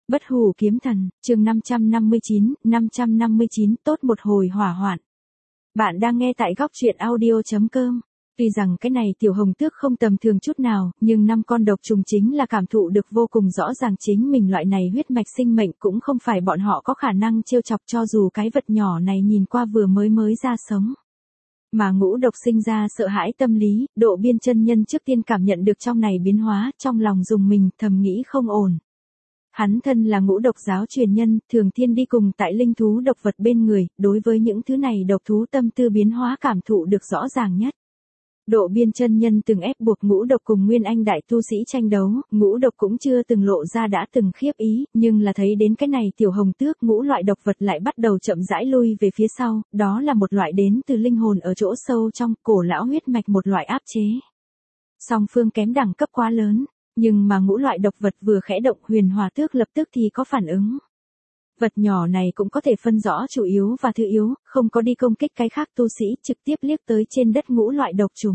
Bất hủ kiếm thần, chương 559, tốt một hồi hỏa hoạn. Bạn đang nghe tại góc truyện audio.com. Tuy rằng cái này tiểu hồng tước không tầm thường chút nào, nhưng 5 con độc trùng chính là cảm thụ được vô cùng rõ ràng chính mình loại này huyết mạch sinh mệnh cũng không phải bọn họ có khả năng trêu chọc cho dù cái vật nhỏ này nhìn qua vừa mới ra sống. Mà ngũ độc sinh ra sợ hãi tâm lý, Độ Biên chân nhân trước tiên cảm nhận được trong này biến hóa, trong lòng dùng mình thầm nghĩ không ổn. Hắn thân là ngũ độc giáo truyền nhân, thường thiên đi cùng tại linh thú độc vật bên người, đối với những thứ này độc thú tâm tư biến hóa cảm thụ được rõ ràng nhất. Độ Biên chân nhân từng ép buộc ngũ độc cùng Nguyên Anh đại tu sĩ tranh đấu, ngũ độc cũng chưa từng lộ ra đã từng khiếp ý, nhưng là thấy đến cái này tiểu hồng tước ngũ loại độc vật lại bắt đầu chậm rãi lui về phía sau, đó là một loại đến từ linh hồn ở chỗ sâu trong cổ lão huyết mạch một loại áp chế. Song phương kém đẳng cấp quá lớn. Nhưng mà ngũ loại độc vật vừa khẽ động Huyền Hỏa Tước lập tức thì có phản ứng. Vật nhỏ này cũng có thể phân rõ chủ yếu và thứ yếu, không có đi công kích cái khác tu sĩ, trực tiếp liếc tới trên đất ngũ loại độc trùng.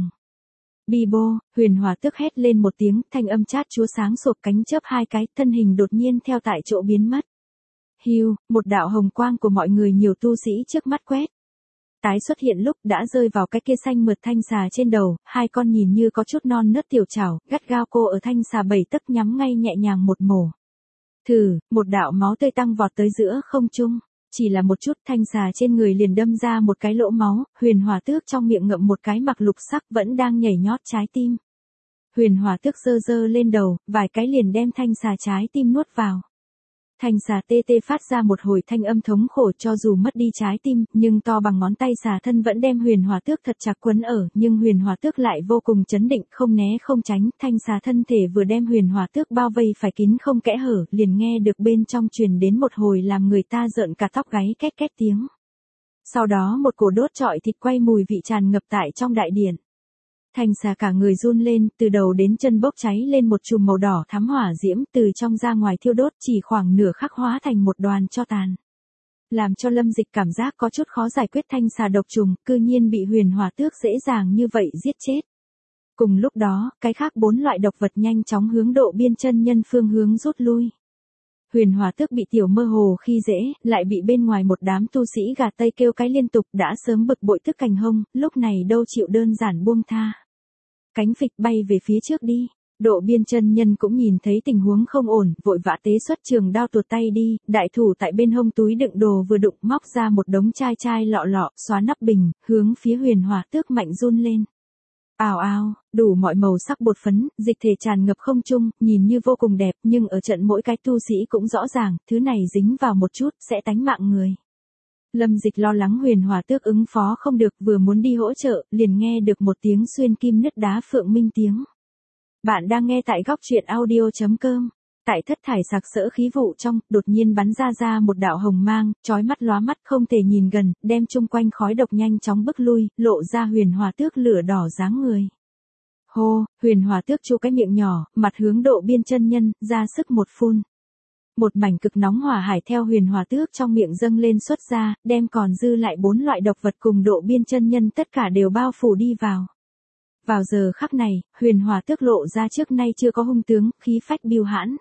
Bi bô, Huyền Hỏa Tước hét lên một tiếng, thanh âm chát chúa sáng sụp cánh chớp hai cái, thân hình đột nhiên theo tại chỗ biến mất. Hiu, một đạo hồng quang của mọi người nhiều tu sĩ trước mắt quét. Tái xuất hiện lúc đã rơi vào cái kia xanh mượt thanh xà trên đầu, hai con nhìn như có chút non nớt tiểu trảo, gắt gao cô ở thanh xà 7 tấc nhắm ngay nhẹ nhàng một mổ. Thử, một đạo máu tươi tăng vọt tới giữa không trung, chỉ là một chút thanh xà trên người liền đâm ra một cái lỗ máu, Huyền Hỏa Tước trong miệng ngậm một cái mặc lục sắc vẫn đang nhảy nhót trái tim. Huyền Hỏa Tước giơ lên đầu, vài cái liền đem thanh xà trái tim nuốt vào. Thanh xà tê tê phát ra một hồi thanh âm thống khổ cho dù mất đi trái tim, nhưng to bằng ngón tay xà thân vẫn đem Huyền Hỏa Tước thật chặt quấn ở, nhưng Huyền Hỏa Tước lại vô cùng chấn định, không né không tránh, thanh xà thân thể vừa đem Huyền Hỏa Tước bao vây phải kín không kẽ hở, liền nghe được bên trong truyền đến một hồi làm người ta rợn cả tóc gáy két két tiếng. Sau đó một cổ đốt trọi thịt quay mùi vị tràn ngập tại trong đại điện. Thanh xà cả người run lên, từ đầu đến chân bốc cháy lên một chùm màu đỏ thắm hỏa diễm, từ trong ra ngoài thiêu đốt, chỉ khoảng nửa khắc hóa thành một đoàn tro tàn. Làm cho Lâm Dịch cảm giác có chút khó giải quyết thanh xà độc trùng, cư nhiên bị Huyền Hỏa Tước dễ dàng như vậy giết chết. Cùng lúc đó, cái khác 4 loại độc vật nhanh chóng hướng Độ Biên chân nhân phương hướng rút lui. Huyền Hỏa Tước bị tiểu mơ hồ khi dễ, lại bị bên ngoài một đám tu sĩ gà tây kêu cái liên tục, đã sớm bực bội tức cành hông, lúc này đâu chịu đơn giản buông tha. Cánh phịch bay về phía trước đi. Độ Biên chân nhân cũng nhìn thấy tình huống không ổn, vội vã tế xuất trường đao tuột tay đi, đại thủ tại bên hông túi đựng đồ vừa đụng móc ra một đống chai lọ, xóa nắp bình, hướng phía Huyền Hỏa Tước mạnh run lên. Ào ào, đủ mọi màu sắc bột phấn, dịch thể tràn ngập không trung, nhìn như vô cùng đẹp, nhưng ở trận mỗi cái tu sĩ cũng rõ ràng, thứ này dính vào một chút, sẽ tánh mạng người. Lâm Dịch lo lắng Huyền Hỏa Tước ứng phó không được, vừa muốn đi hỗ trợ, liền nghe được một tiếng xuyên kim nứt đá phượng minh tiếng. Bạn đang nghe tại góc truyện audio.com. Tại thất thải sặc sỡ khí vụ trong, đột nhiên bắn ra một đạo hồng mang, chói mắt lóa mắt không thể nhìn gần, đem chung quanh khói độc nhanh chóng bức lui, lộ ra Huyền Hỏa Tước lửa đỏ dáng người. Hô, Huyền Hỏa Tước chu cái miệng nhỏ, mặt hướng Độ Biên chân nhân, ra sức một phun. Một mảnh cực nóng hỏa hải theo Huyền Hỏa Tước trong miệng dâng lên xuất ra, đem còn dư lại 4 loại độc vật cùng Độ Biên chân nhân tất cả đều bao phủ đi vào. Vào giờ khắc này, Huyền Hỏa Tước lộ ra trước nay chưa có hung tướng, khí phách biêu hãn.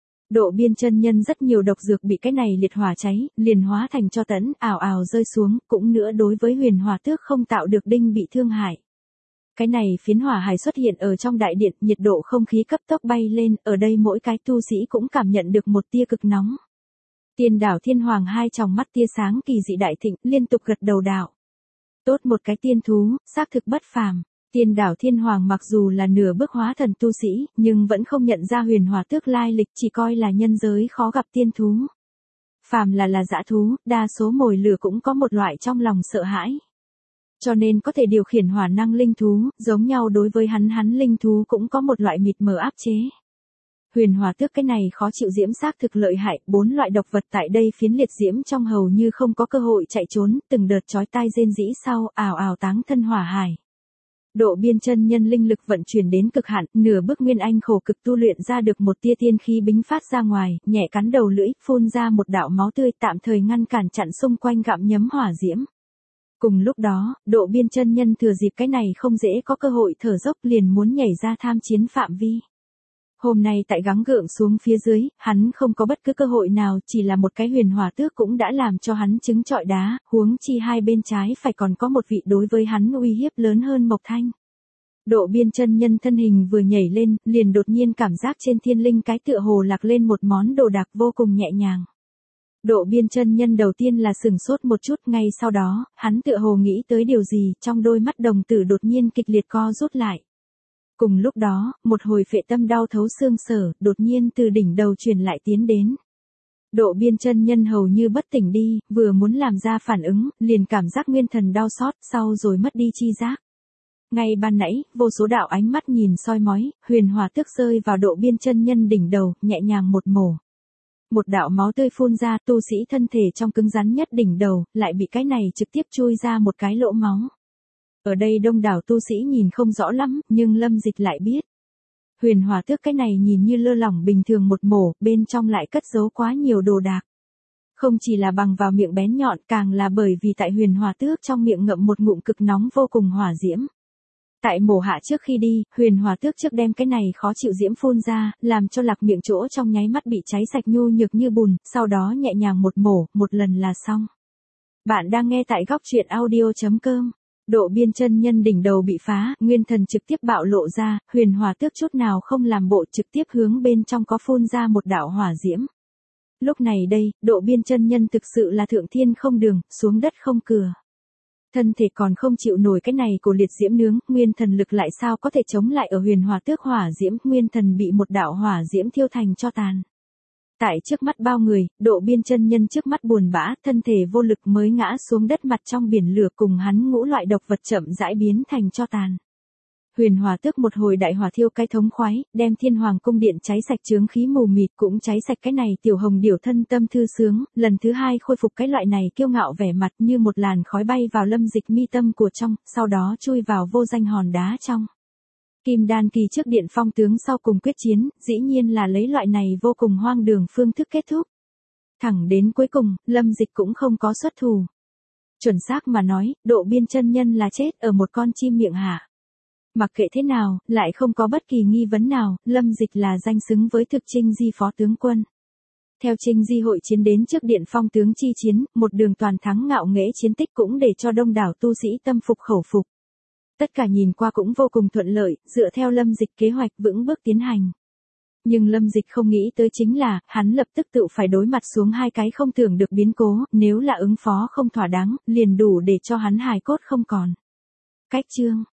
Độ Biên chân nhân rất nhiều độc dược bị cái này liệt hỏa cháy, liền hóa thành tro tẫn, ảo ảo rơi xuống, cũng nữa đối với Huyền Hỏa Tước không tạo được đinh bị thương hại. Cái này phiến hỏa hải xuất hiện ở trong đại điện, nhiệt độ không khí cấp tốc bay lên, ở đây mỗi cái tu sĩ cũng cảm nhận được một tia cực nóng. Tiên đảo Thiên Hoàng hai tròng mắt tia sáng kỳ dị đại thịnh, liên tục gật đầu đạo. Tốt một cái tiên thú, xác thực bất phàm. Tiên đảo Thiên Hoàng mặc dù là nửa bước hóa thần tu sĩ, nhưng vẫn không nhận ra Huyền Hỏa Tước lai lịch, chỉ coi là nhân giới khó gặp tiên thú. Phàm là dã thú, đa số mồi lửa cũng có một loại trong lòng sợ hãi. Cho nên có thể điều khiển hỏa năng linh thú, giống nhau đối với hắn linh thú cũng có một loại mịt mờ áp chế. Huyền Hỏa Tước cái này khó chịu diễm xác thực lợi hại, 4 loại độc vật tại đây phiến liệt diễm trong hầu như không có cơ hội chạy trốn, từng đợt chói tai rên rĩ sau, ào ào táng thân hỏa hải. Độ Biên chân nhân linh lực vận chuyển đến cực hạn, nửa bước Nguyên Anh khổ cực tu luyện ra được một tia tiên khí bính phát ra ngoài, nhẹ cắn đầu lưỡi, phun ra một đạo máu tươi tạm thời ngăn cản chặn xung quanh gặm nhấm hỏa diễm. Cùng lúc đó, Độ Biên chân nhân thừa dịp cái này không dễ có cơ hội thở dốc liền muốn nhảy ra tham chiến phạm vi. Hôm nay tại gắng gượng xuống phía dưới, hắn không có bất cứ cơ hội nào, chỉ là một cái huyền hỏa tước cũng đã làm cho hắn trứng trọi đá, huống chi hai bên trái phải còn có một vị đối với hắn uy hiếp lớn hơn Mộc Thanh. Độ Biên chân nhân thân hình vừa nhảy lên, liền đột nhiên cảm giác trên thiên linh cái tựa hồ lạc lên một món đồ đạc vô cùng nhẹ nhàng. Độ Biên chân nhân đầu tiên là sửng sốt một chút, ngay sau đó, hắn tựa hồ nghĩ tới điều gì, trong đôi mắt đồng tử đột nhiên kịch liệt co rút lại. Cùng lúc đó, một hồi phệ tâm đau thấu xương sở, đột nhiên từ đỉnh đầu truyền lại tiến đến. Độ Biên chân nhân hầu như bất tỉnh đi, vừa muốn làm ra phản ứng, liền cảm giác nguyên thần đau xót, sau rồi mất đi chi giác. Ngay ban nãy, vô số đạo ánh mắt nhìn soi mói, huyền hỏa tước rơi vào Độ Biên chân nhân đỉnh đầu, nhẹ nhàng một mổ. Một đạo máu tươi phun ra, tu sĩ thân thể trong cứng rắn nhất đỉnh đầu, lại bị cái này trực tiếp chui ra một cái lỗ máu. Ở đây đông đảo tu sĩ nhìn không rõ lắm, nhưng Lâm Dịch lại biết. Huyền hỏa tước cái này nhìn như lơ lỏng bình thường một mổ, bên trong lại cất giấu quá nhiều đồ đạc. Không chỉ là bằng vào miệng bén nhọn, càng là bởi vì tại huyền hỏa tước trong miệng ngậm một ngụm cực nóng vô cùng hỏa diễm. Tại mổ hạ trước khi đi, huyền hỏa tước trước đem cái này khó chịu diễm phun ra, làm cho lạc miệng chỗ trong nháy mắt bị cháy sạch nhu nhược như bùn, sau đó nhẹ nhàng một mổ, một lần là xong. Bạn đang nghe tại góc truyện audio.com. Độ Biên chân nhân đỉnh đầu bị phá, nguyên thần trực tiếp bạo lộ ra, huyền hỏa tước chút nào không làm bộ, trực tiếp hướng bên trong có phun ra một đạo hỏa diễm. Lúc này đây, Độ Biên chân nhân thực sự là thượng thiên không đường, xuống đất không cửa. Thân thể còn không chịu nổi cái này của liệt diễm nướng, nguyên thần lực lại sao có thể chống lại ở huyền hỏa tước hỏa diễm, nguyên thần bị một đạo hỏa diễm thiêu thành tro tàn. Tại trước mắt bao người, Độ Biên chân nhân trước mắt buồn bã, thân thể vô lực mới ngã xuống đất mặt trong biển lửa, cùng hắn ngũ loại độc vật chậm rãi biến thành tro tàn. Huyền hỏa tước một hồi đại hỏa thiêu cái thống khoái, đem Thiên Hoàng cung điện cháy sạch chướng khí mù mịt, cũng cháy sạch cái này tiểu hồng điểu thân tâm thư sướng, lần thứ hai khôi phục cái loại này kiêu ngạo vẻ mặt, như một làn khói bay vào Lâm Dịch mi tâm của trong, sau đó chui vào vô danh hòn đá trong. Kim Đan kỳ trước Điện Phong tướng sau cùng quyết chiến, dĩ nhiên là lấy loại này vô cùng hoang đường phương thức kết thúc. Thẳng đến cuối cùng, Lâm Dịch cũng không có xuất thủ. Chuẩn xác mà nói, Độ Biên chân nhân là chết ở một con chim miệng hạ. Mặc kệ thế nào, lại không có bất kỳ nghi vấn nào, Lâm Dịch là danh xứng với thực Trinh Di phó tướng quân. Theo Trinh Di hội chiến đến trước Điện Phong tướng chi chiến, một đường toàn thắng ngạo nghễ chiến tích cũng để cho đông đảo tu sĩ tâm phục khẩu phục. Tất cả nhìn qua cũng vô cùng thuận lợi, dựa theo Lâm Dịch kế hoạch vững bước tiến hành. Nhưng Lâm Dịch không nghĩ tới chính là, hắn lập tức tự phải đối mặt xuống hai cái không tưởng được biến cố, nếu là ứng phó không thỏa đáng, liền đủ để cho hắn hài cốt không còn. Cách chương